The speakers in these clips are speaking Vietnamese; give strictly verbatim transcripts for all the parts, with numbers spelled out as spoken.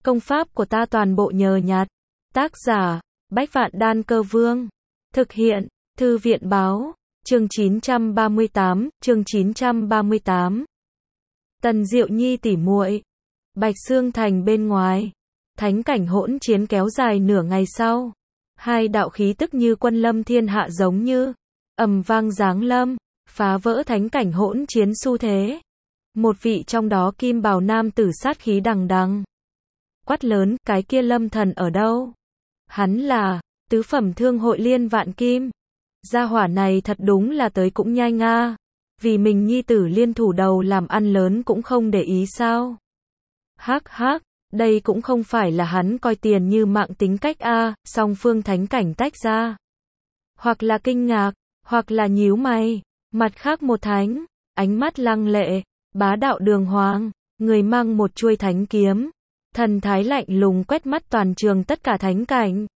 Công pháp của ta toàn bộ nhờ nhặt. Tác giả, Bách Vạn Đan Cơ Vương. Thực hiện, Thư viện Báo. Chương chín trăm ba mươi tám, chương chín trăm ba mươi tám. Tần Diệu Nhi tỉ muội. Bạch Xương Thành bên ngoài. Thánh cảnh hỗn chiến kéo dài nửa ngày sau. Hai đạo khí tức như quân lâm thiên hạ giống như ầm vang giáng lâm, phá vỡ thánh cảnh hỗn chiến xu thế. Một vị trong đó kim bào nam tử sát khí đằng đằng. Quát lớn, cái kia Lâm Thần ở đâu? Hắn là tứ phẩm thương hội Liên Vạn Kim. Gia hỏa này thật đúng là tới cũng nhanh a. Vì mình nhi tử liên thủ đầu làm ăn lớn cũng không để ý sao? Hắc hắc, đây cũng không phải là hắn coi tiền như mạng tính cách a, song phương thánh cảnh tách ra. Hoặc là kinh ngạc, hoặc là nhíu mày. Mặt khác một thánh, ánh mắt lăng lệ, bá đạo đường hoàng, người mang một chuôi thánh kiếm, thần thái lạnh lùng quét mắt toàn trường tất cả thánh cảnh.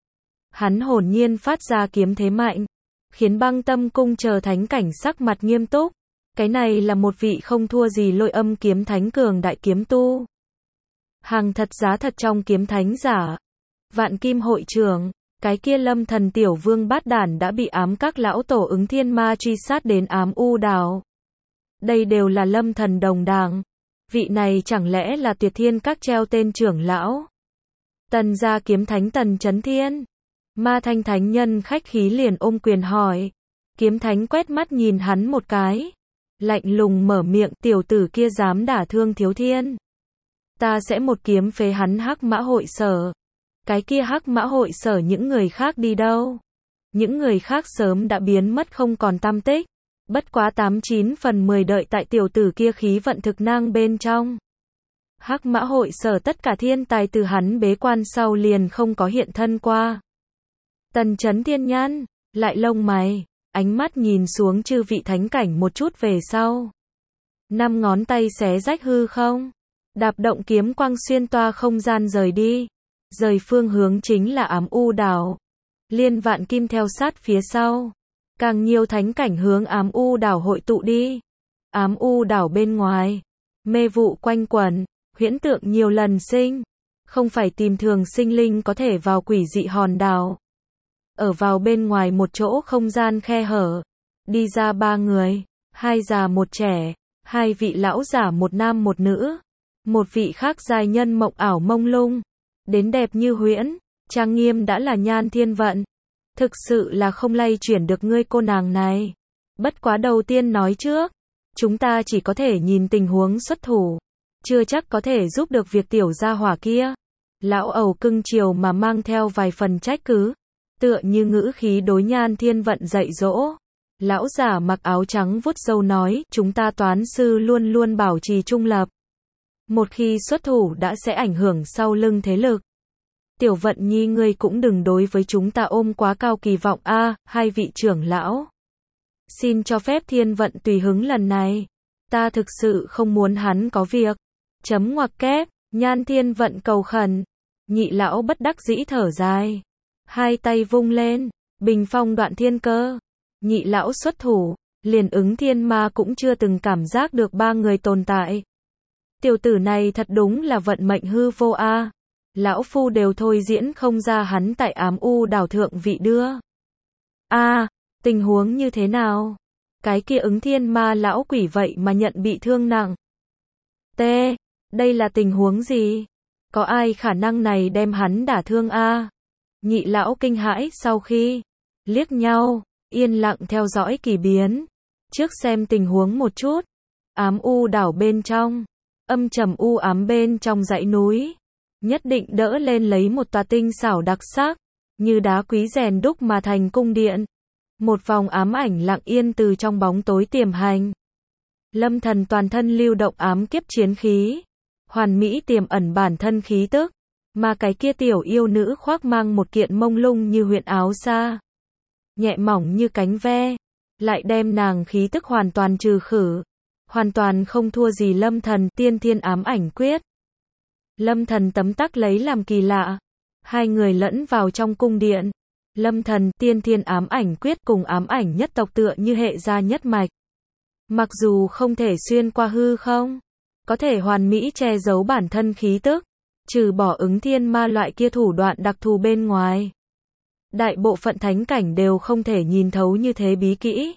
Hắn hồn nhiên phát ra kiếm thế mạnh, khiến Băng Tâm cung chờ thánh cảnh sắc mặt nghiêm túc. Cái này là một vị không thua gì Lôi Âm kiếm thánh cường đại kiếm tu. Hàng thật giá thật trong kiếm thánh giả. Vạn Kim hội trưởng, cái kia Lâm Thần tiểu vương bát đản đã bị ám các lão tổ ứng thiên ma truy sát đến ám u đảo. Đây đều là Lâm Thần đồng đảng. Vị này chẳng lẽ là Tuyệt Thiên các treo tên trưởng lão? Tần gia kiếm thánh Tần Chấn Thiên. Ma Thanh thánh nhân khách khí liền ôm quyền hỏi. Kiếm thánh quét mắt nhìn hắn một cái, lạnh lùng mở miệng, tiểu tử kia dám đả thương thiếu thiên, ta sẽ một kiếm phế hắn Hắc Mã hội sở. Cái kia Hắc Mã hội sở những người khác đi đâu? Những người khác sớm đã biến mất không còn tăm tích. Bất quá tám chín phần mười đợi tại tiểu tử kia khí vận thực năng bên trong. Hắc Mã hội sở tất cả thiên tài từ hắn bế quan sau liền không có hiện thân qua. Tần Chấn Thiên nhăn lại lông mày, ánh mắt nhìn xuống chư vị thánh cảnh một chút về sau. Năm ngón tay xé rách hư không, đạp động kiếm quang xuyên toa không gian rời đi. Rời phương hướng chính là ám u đảo. Liên Vạn Kim theo sát phía sau. Càng nhiều thánh cảnh hướng ám u đảo hội tụ đi. Ám u đảo bên ngoài, mê vụ quanh quẩn, huyễn tượng nhiều lần sinh. Không phải tìm thường sinh linh có thể vào quỷ dị hòn đảo. Ở vào bên ngoài một chỗ không gian khe hở. Đi ra ba người, hai già một trẻ, hai vị lão giả một nam một nữ. Một vị khác giai nhân mộng ảo mông lung, đến đẹp như huyễn, trang nghiêm đã là Nhan Thiên Vận. Thực sự là không lay chuyển được ngươi cô nàng này. Bất quá đầu tiên nói trước, chúng ta chỉ có thể nhìn tình huống xuất thủ, chưa chắc có thể giúp được việc tiểu gia hỏa kia. Lão ẩu cưng chiều mà mang theo vài phần trách cứ, tựa như ngữ khí đối Nhan Thiên Vận dạy dỗ. Lão giả mặc áo trắng vuốt râu nói, chúng ta toán sư luôn luôn bảo trì trung lập. Một khi xuất thủ đã sẽ ảnh hưởng sau lưng thế lực. Tiểu Vận Nhi ngươi cũng đừng đối với chúng ta ôm quá cao kỳ vọng a. À, hai vị trưởng lão, xin cho phép Thiên Vận tùy hứng lần này. Ta thực sự không muốn hắn có việc. Chấm ngoặc kép, Nhan Thiên Vận cầu khẩn. Nhị lão bất đắc dĩ thở dài, hai tay vung lên, bình phong đoạn thiên cơ. Nhị lão xuất thủ, liền ứng thiên ma cũng chưa từng cảm giác được ba người tồn tại. Tiểu tử này thật đúng là vận mệnh hư vô a. À. Lão phu đều thôi diễn không ra hắn tại ám u đảo thượng vị đưa. A, à, tình huống như thế nào? Cái kia ứng thiên ma lão quỷ vậy mà nhận bị thương nặng. T, đây là tình huống gì? Có ai khả năng này đem hắn đả thương a? À? Nhị lão kinh hãi sau khi liếc nhau, yên lặng theo dõi kỳ biến. Trước xem tình huống một chút. Ám u đảo bên trong, âm trầm u ám bên trong dãy núi. Nhất định đỡ lên lấy một tòa tinh xảo đặc sắc, như đá quý rèn đúc mà thành cung điện. Một vòng ám ảnh lặng yên từ trong bóng tối tiềm hành. Lâm Thần toàn thân lưu động ám kiếp chiến khí, hoàn mỹ tiềm ẩn bản thân khí tức, mà cái kia tiểu yêu nữ khoác mang một kiện mông lung như huyễn áo sa, nhẹ mỏng như cánh ve, lại đem nàng khí tức hoàn toàn trừ khử, hoàn toàn không thua gì Lâm Thần tiên thiên ám ảnh quyết. Lâm Thần tấm tắc lấy làm kỳ lạ. Hai người lẫn vào trong cung điện. Lâm Thần tiên thiên ám ảnh quyết cùng ám ảnh nhất tộc tựa như hệ gia nhất mạch. Mặc dù không thể xuyên qua hư không, có thể hoàn mỹ che giấu bản thân khí tức, Trừ bỏ ứng thiên ma loại kia thủ đoạn đặc thù bên ngoài, đại bộ phận thánh cảnh đều không thể nhìn thấu như thế bí kỹ.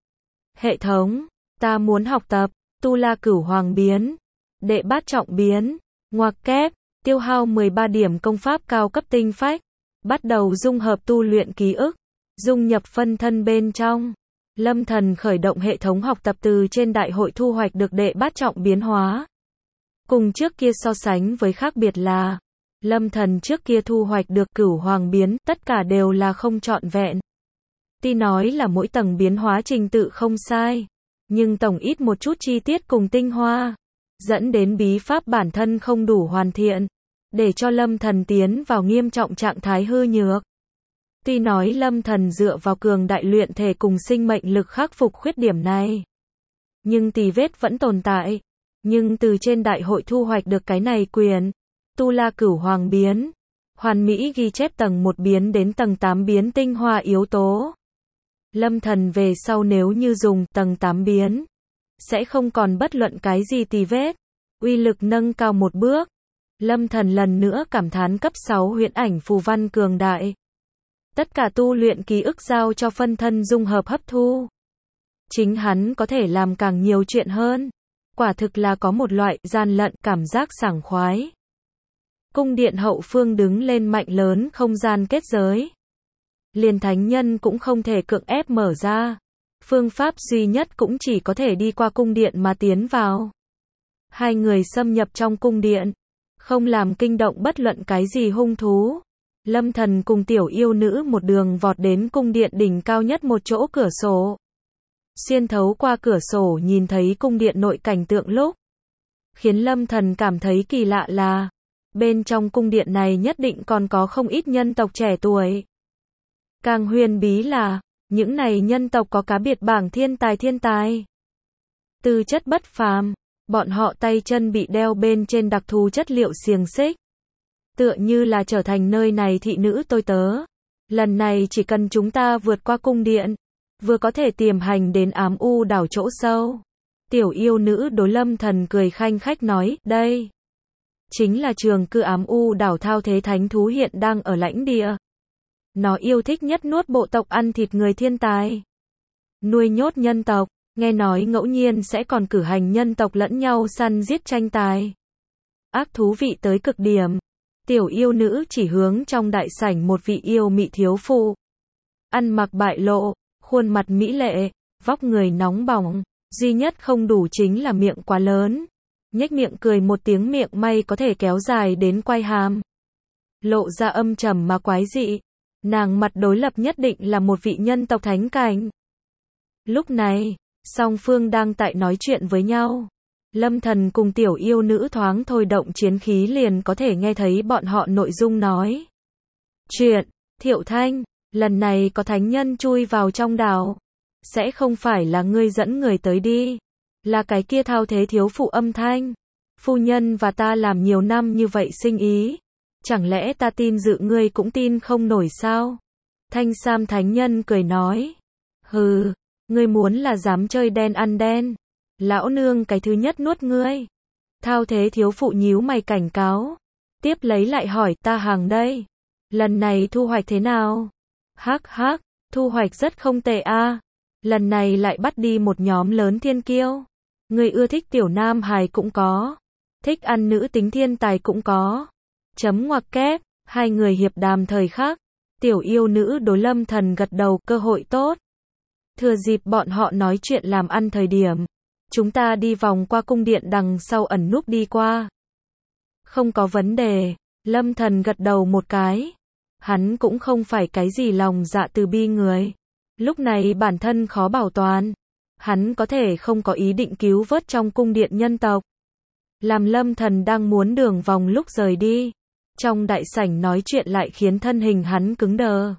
Hệ thống, ta muốn học tập Tu La Cửu Hoàng biến, đệ bát trọng biến, ngoặc kép, tiêu hao mười ba điểm công pháp cao cấp tinh phách, bắt đầu dung hợp tu luyện ký ức, dung nhập phân thân bên trong. Lâm Thần khởi động hệ thống học tập từ trên đại hội thu hoạch được đệ bát trọng biến hóa. Cùng trước kia so sánh với khác biệt là, Lâm Thần trước kia thu hoạch được cửu hoàng biến, tất cả đều là không trọn vẹn. Tuy nói là mỗi tầng biến hóa trình tự không sai, nhưng tổng ít một chút chi tiết cùng tinh hoa, dẫn đến bí pháp bản thân không đủ hoàn thiện, để cho Lâm Thần tiến vào nghiêm trọng trạng thái hư nhược. Tuy nói Lâm Thần dựa vào cường đại luyện thể cùng sinh mệnh lực khắc phục khuyết điểm này, nhưng tì vết vẫn tồn tại. Nhưng từ trên đại hội thu hoạch được cái này quyền, Tu La Cửu Hoàng biến, hoàn mỹ ghi chép tầng một biến đến tầng tám biến tinh hoa yếu tố. Lâm Thần về sau nếu như dùng tầng tám biến, sẽ không còn bất luận cái gì tì vết, uy lực nâng cao một bước. Lâm Thần lần nữa cảm thán cấp sáu huyễn ảnh phù văn cường đại. Tất cả tu luyện ký ức giao cho phân thân dung hợp hấp thu. Chính hắn có thể làm càng nhiều chuyện hơn. Quả thực là có một loại gian lận cảm giác sảng khoái. Cung điện hậu phương đứng lên mạnh lớn không gian kết giới. Liền thánh nhân cũng không thể cưỡng ép mở ra. Phương pháp duy nhất cũng chỉ có thể đi qua cung điện mà tiến vào. Hai người xâm nhập trong cung điện, không làm kinh động bất luận cái gì hung thú. Lâm Thần cùng tiểu yêu nữ một đường vọt đến cung điện đỉnh cao nhất một chỗ cửa sổ. Xuyên thấu qua cửa sổ nhìn thấy cung điện nội cảnh tượng lúc, khiến Lâm Thần cảm thấy kỳ lạ là, bên trong cung điện này nhất định còn có không ít nhân tộc trẻ tuổi. Càng huyền bí là, những này nhân tộc có cá biệt bảng thiên tài thiên tài. Tư chất bất phàm, bọn họ tay chân bị đeo bên trên đặc thù chất liệu xiềng xích. Tựa như là trở thành nơi này thị nữ tôi tớ. Lần này chỉ cần chúng ta vượt qua cung điện, vừa có thể tiềm hành đến ám u đảo chỗ sâu. Tiểu yêu nữ đối Lâm Thần cười khanh khách nói, đây chính là trường cư ám u đảo thao thế thánh thú hiện đang ở lãnh địa. Nó yêu thích nhất nuốt bộ tộc ăn thịt người thiên tài. Nuôi nhốt nhân tộc, nghe nói ngẫu nhiên sẽ còn cử hành nhân tộc lẫn nhau săn giết tranh tài. Ác thú vị tới cực điểm. Tiểu yêu nữ chỉ hướng trong đại sảnh một vị yêu mị thiếu phụ. Ăn mặc bại lộ, khuôn mặt mỹ lệ, vóc người nóng bỏng, duy nhất không đủ chính là miệng quá lớn. Nhếch miệng cười một tiếng miệng may có thể kéo dài đến quai hàm. Lộ ra âm trầm mà quái dị. Nàng mặt đối lập nhất định là một vị nhân tộc thánh cảnh. Lúc này, song phương đang tại nói chuyện với nhau. Lâm Thần cùng tiểu yêu nữ thoáng thôi động chiến khí liền có thể nghe thấy bọn họ nội dung nói. Chuyện, Thiệu Thanh, lần này có thánh nhân chui vào trong đảo. Sẽ không phải là ngươi dẫn người tới đi. Là cái kia thao thế thiếu phụ âm thanh. Phu nhân và ta làm nhiều năm như vậy sinh ý. Chẳng lẽ ta tin dự ngươi cũng tin không nổi sao? Thanh Sam thánh nhân cười nói. Hừ, ngươi muốn là dám chơi đen ăn đen. Lão nương cái thứ nhất nuốt ngươi. Thao thế thiếu phụ nhíu mày cảnh cáo. Tiếp lấy lại hỏi ta hàng đây. Lần này thu hoạch thế nào? Hắc hắc, thu hoạch rất không tệ a. Lần này lại bắt đi một nhóm lớn thiên kiêu. Người ưa thích tiểu nam hài cũng có. Thích ăn nữ tính thiên tài cũng có. Chấm ngoặc kép, hai người hiệp đàm thời khắc. Tiểu yêu nữ đối Lâm Thần gật đầu, cơ hội tốt. Thừa dịp bọn họ nói chuyện làm ăn thời điểm. Chúng ta đi vòng qua cung điện đằng sau ẩn núp đi qua. Không có vấn đề. Lâm Thần gật đầu một cái. Hắn cũng không phải cái gì lòng dạ từ bi người. Lúc này bản thân khó bảo toàn. Hắn có thể không có ý định cứu vớt trong cung điện nhân tộc. Làm Lâm Thần đang muốn đường vòng lúc rời đi. Trong đại sảnh nói chuyện lại khiến thân hình hắn cứng đờ.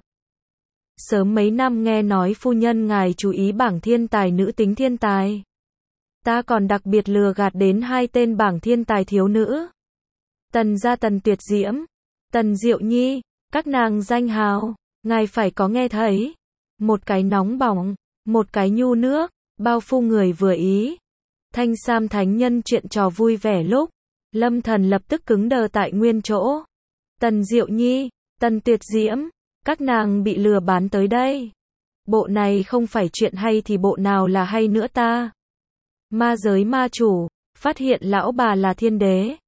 Sớm mấy năm nghe nói phu nhân ngài chú ý bảng thiên tài nữ tính thiên tài. Ta còn đặc biệt lừa gạt đến hai tên bảng thiên tài thiếu nữ. Tần gia Tần Tuyệt Diễm, Tần Diệu Nhi, các nàng danh hào, ngài phải có nghe thấy. Một cái nóng bỏng, một cái nhu nước, bao phu người vừa ý. Thanh Sam thánh nhân chuyện trò vui vẻ lúc, Lâm Thần lập tức cứng đờ tại nguyên chỗ. Tần Diệu Nhi, Tần Tuyệt Diễm, các nàng bị lừa bán tới đây. Bộ này không phải chuyện hay thì bộ nào là hay nữa ta? Ma giới ma chủ, phát hiện lão bà là thiên đế.